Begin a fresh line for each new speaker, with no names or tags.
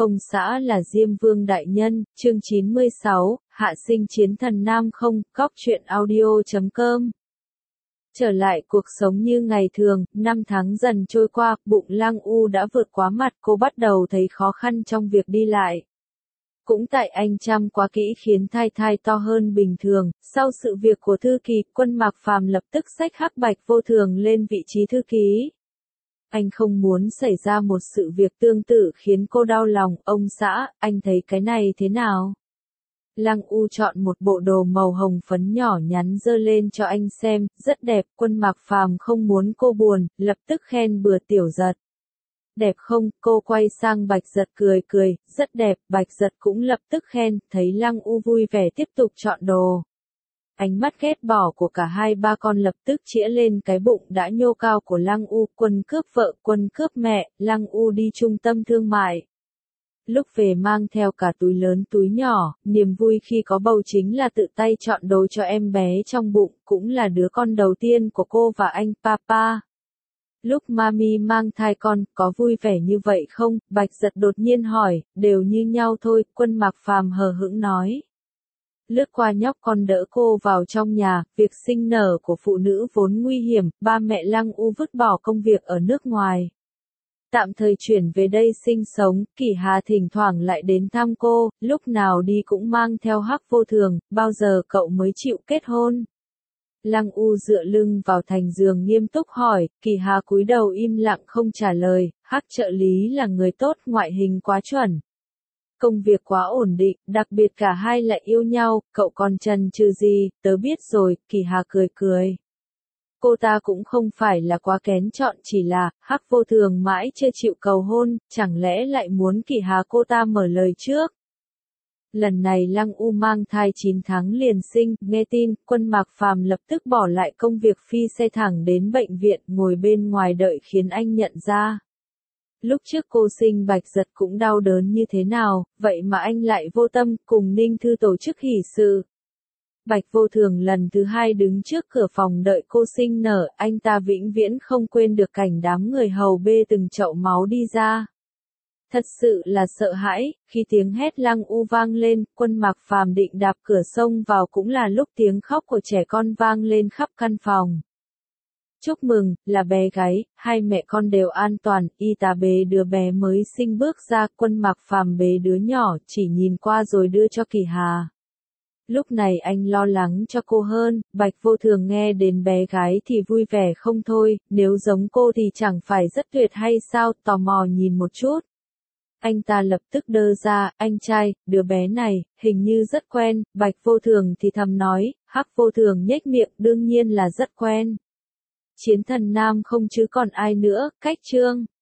Ông xã là Diêm Vương Đại Nhân, chương 96, Hạ sinh chiến thần Nam không, góc truyện audio.com. Trở lại cuộc sống như ngày thường, 5 tháng dần trôi qua, bụng Lang U đã vượt quá mặt, cô bắt đầu thấy khó khăn trong việc đi lại. Cũng tại anh chăm quá kỹ khiến thai to hơn bình thường, sau sự việc của thư ký, Quân Mạc Phàm lập tức xách Hắc Bạch Vô Thường lên vị trí thư ký. Anh không muốn xảy ra một sự việc tương tự khiến cô đau lòng, ông xã, anh thấy cái này thế nào? Lang U chọn một bộ đồ màu hồng phấn nhỏ nhắn dơ lên cho anh xem, rất đẹp, Quân Mạc Phàm không muốn cô buồn, lập tức khen bừa Tiểu Giật. Đẹp không, cô quay sang Bạch Giật cười, rất đẹp, Bạch Giật cũng lập tức khen, thấy Lang U vui vẻ tiếp tục chọn đồ. Ánh mắt ghét bỏ của cả hai ba con lập tức chĩa lên cái bụng đã nhô cao của Lang U, Quân cướp vợ, Quân cướp mẹ, Lang U đi trung tâm thương mại. Lúc về mang theo cả túi lớn túi nhỏ, niềm vui khi có bầu chính là tự tay chọn đồ cho em bé trong bụng, cũng là đứa con đầu tiên của cô và anh Papa. Lúc Mami mang thai con, có vui vẻ như vậy không? Bạch Giật đột nhiên hỏi, đều như nhau thôi, Quân Mạc Phàm hờ hững nói. Lướt qua nhóc con đỡ cô vào trong nhà, việc sinh nở của phụ nữ vốn nguy hiểm, ba mẹ Lang U vứt bỏ công việc ở nước ngoài. Tạm thời chuyển về đây sinh sống, Kỷ Hà thỉnh thoảng lại đến thăm cô, lúc nào đi cũng mang theo Hắc Vô Thường, bao giờ cậu mới chịu kết hôn? Lang U dựa lưng vào thành giường nghiêm túc hỏi, Kỷ Hà cúi đầu im lặng không trả lời, Hắc trợ lý là người tốt, ngoại hình quá chuẩn. Công việc quá ổn định, đặc biệt cả hai lại yêu nhau, cậu còn chần chừ gì, tớ biết rồi, Kỷ Hà cười. Cô ta cũng không phải là quá kén chọn, chỉ là, Hắc Vô Thường mãi chưa chịu cầu hôn, chẳng lẽ lại muốn Kỷ Hà cô ta mở lời trước. Lần này Lang U mang thai 9 tháng liền sinh, nghe tin, Quân Mạc Phàm lập tức bỏ lại công việc phi xe thẳng đến bệnh viện, ngồi bên ngoài đợi khiến anh nhận ra. Lúc trước cô sinh Bạch Giật cũng đau đớn như thế nào, vậy mà anh lại vô tâm, cùng Ninh Thư tổ chức hỷ sự. Bạch Vô Thường lần thứ 2 đứng trước cửa phòng đợi cô sinh nở, anh ta vĩnh viễn không quên được cảnh đám người hầu bê từng chậu máu đi ra. Thật sự là sợ hãi, khi tiếng hét Lang U vang lên, Quân Mạc Phàm định đạp cửa xông vào cũng là lúc tiếng khóc của trẻ con vang lên khắp căn phòng. Chúc mừng, là bé gái, hai mẹ con đều an toàn, y tá bế đứa bé mới sinh bước ra, Quân Mạc Phàm bế đứa nhỏ, chỉ nhìn qua rồi đưa cho Kỷ Hà. Lúc này anh lo lắng cho cô hơn, Bạch Vô Thường nghe đến bé gái thì vui vẻ không thôi, nếu giống cô thì chẳng phải rất tuyệt hay sao, tò mò nhìn một chút. Anh ta lập tức đơ ra, anh trai, đứa bé này, hình như rất quen, Bạch Vô Thường thì thầm nói, Hắc Vô Thường nhếch miệng, đương nhiên là rất quen. Chiến thần Nam không chứ còn ai nữa, cách chương.